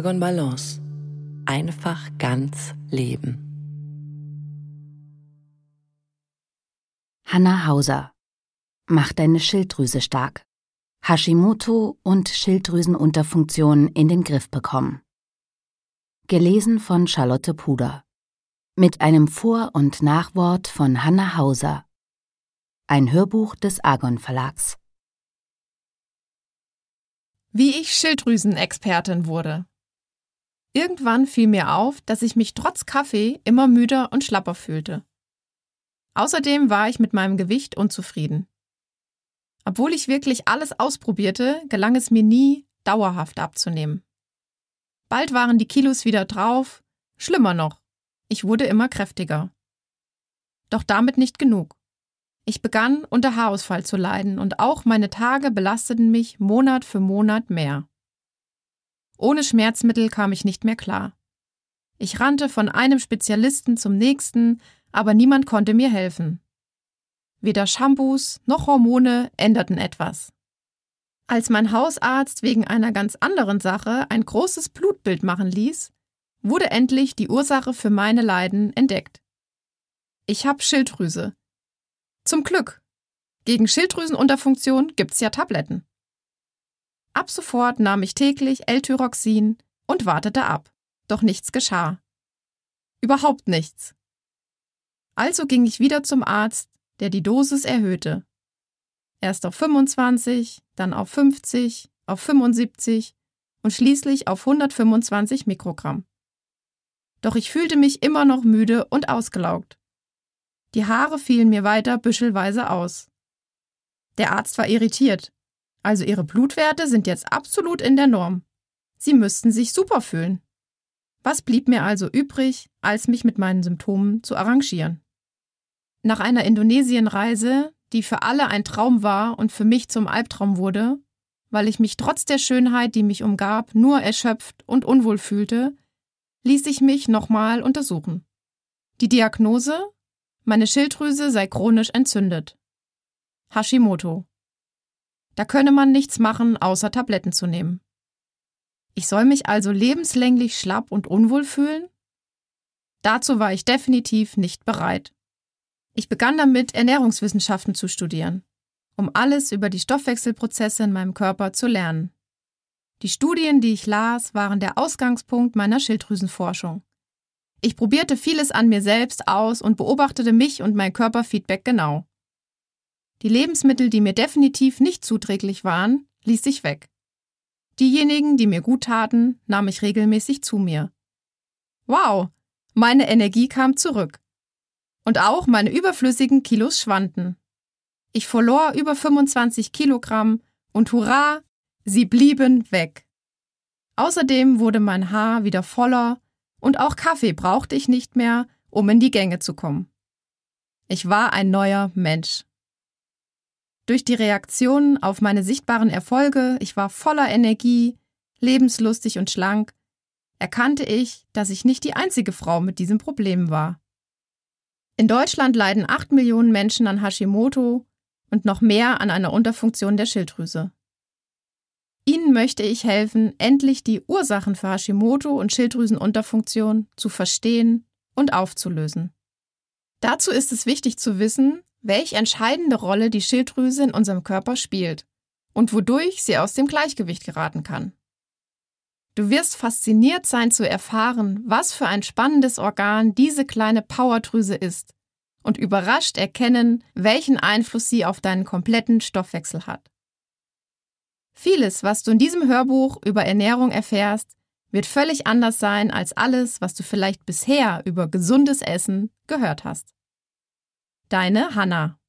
Argon Balance. Einfach ganz leben. Hanna Hauser. Mach deine Schilddrüse stark. Hashimoto und Schilddrüsenunterfunktion in den Griff bekommen. Gelesen von Charlotte Puder. Mit einem Vor- und Nachwort von Hanna Hauser. Ein Hörbuch des Argon Verlags. Wie ich Schilddrüsenexpertin wurde. Irgendwann fiel mir auf, dass ich mich trotz Kaffee immer müder und schlapper fühlte. Außerdem war ich mit meinem Gewicht unzufrieden. Obwohl ich wirklich alles ausprobierte, gelang es mir nie, dauerhaft abzunehmen. Bald waren die Kilos wieder drauf, schlimmer noch, ich wurde immer kräftiger. Doch damit nicht genug. Ich begann unter Haarausfall zu leiden und auch meine Tage belasteten mich Monat für Monat mehr. Ohne Schmerzmittel kam ich nicht mehr klar. Ich rannte von einem Spezialisten zum nächsten, aber niemand konnte mir helfen. Weder Shampoos noch Hormone änderten etwas. Als mein Hausarzt wegen einer ganz anderen Sache ein großes Blutbild machen ließ, wurde endlich die Ursache für meine Leiden entdeckt. Ich habe Schilddrüse. Zum Glück. Gegen Schilddrüsenunterfunktion gibt's ja Tabletten. Ab sofort nahm ich täglich L-Tyroxin und wartete ab. Doch nichts geschah. Überhaupt nichts. Also ging ich wieder zum Arzt, der die Dosis erhöhte. Erst auf 25, dann auf 50, auf 75 und schließlich auf 125 Mikrogramm. Doch ich fühlte mich immer noch müde und ausgelaugt. Die Haare fielen mir weiter büschelweise aus. Der Arzt war irritiert. Also Ihre Blutwerte sind jetzt absolut in der Norm. Sie müssten sich super fühlen. Was blieb mir also übrig, als mich mit meinen Symptomen zu arrangieren? Nach einer Indonesienreise, die für alle ein Traum war und für mich zum Albtraum wurde, weil ich mich trotz der Schönheit, die mich umgab, nur erschöpft und unwohl fühlte, ließ ich mich nochmal untersuchen. Die Diagnose? Meine Schilddrüse sei chronisch entzündet. Hashimoto. Da könne man nichts machen, außer Tabletten zu nehmen. Ich soll mich also lebenslänglich schlapp und unwohl fühlen? Dazu war ich definitiv nicht bereit. Ich begann damit, Ernährungswissenschaften zu studieren, um alles über die Stoffwechselprozesse in meinem Körper zu lernen. Die Studien, die ich las, waren der Ausgangspunkt meiner Schilddrüsenforschung. Ich probierte vieles an mir selbst aus und beobachtete mich und mein Körperfeedback genau. Die Lebensmittel, die mir definitiv nicht zuträglich waren, ließ ich weg. Diejenigen, die mir gut taten, nahm ich regelmäßig zu mir. Wow, meine Energie kam zurück. Und auch meine überflüssigen Kilos schwanden. Ich verlor über 25 Kilogramm und hurra, sie blieben weg. Außerdem wurde mein Haar wieder voller und auch Kaffee brauchte ich nicht mehr, um in die Gänge zu kommen. Ich war ein neuer Mensch. Durch die Reaktionen auf meine sichtbaren Erfolge, ich war voller Energie, lebenslustig und schlank, erkannte ich, dass ich nicht die einzige Frau mit diesem Problem war. In Deutschland leiden 8 Millionen Menschen an Hashimoto und noch mehr an einer Unterfunktion der Schilddrüse. Ihnen möchte ich helfen, endlich die Ursachen für Hashimoto und Schilddrüsenunterfunktion zu verstehen und aufzulösen. Dazu ist es wichtig zu wissen, welche entscheidende Rolle die Schilddrüse in unserem Körper spielt und wodurch sie aus dem Gleichgewicht geraten kann. Du wirst fasziniert sein zu erfahren, was für ein spannendes Organ diese kleine Powerdrüse ist und überrascht erkennen, welchen Einfluss sie auf deinen kompletten Stoffwechsel hat. Vieles, was du in diesem Hörbuch über Ernährung erfährst, wird völlig anders sein als alles, was du vielleicht bisher über gesundes Essen gehört hast. Deine Hanna.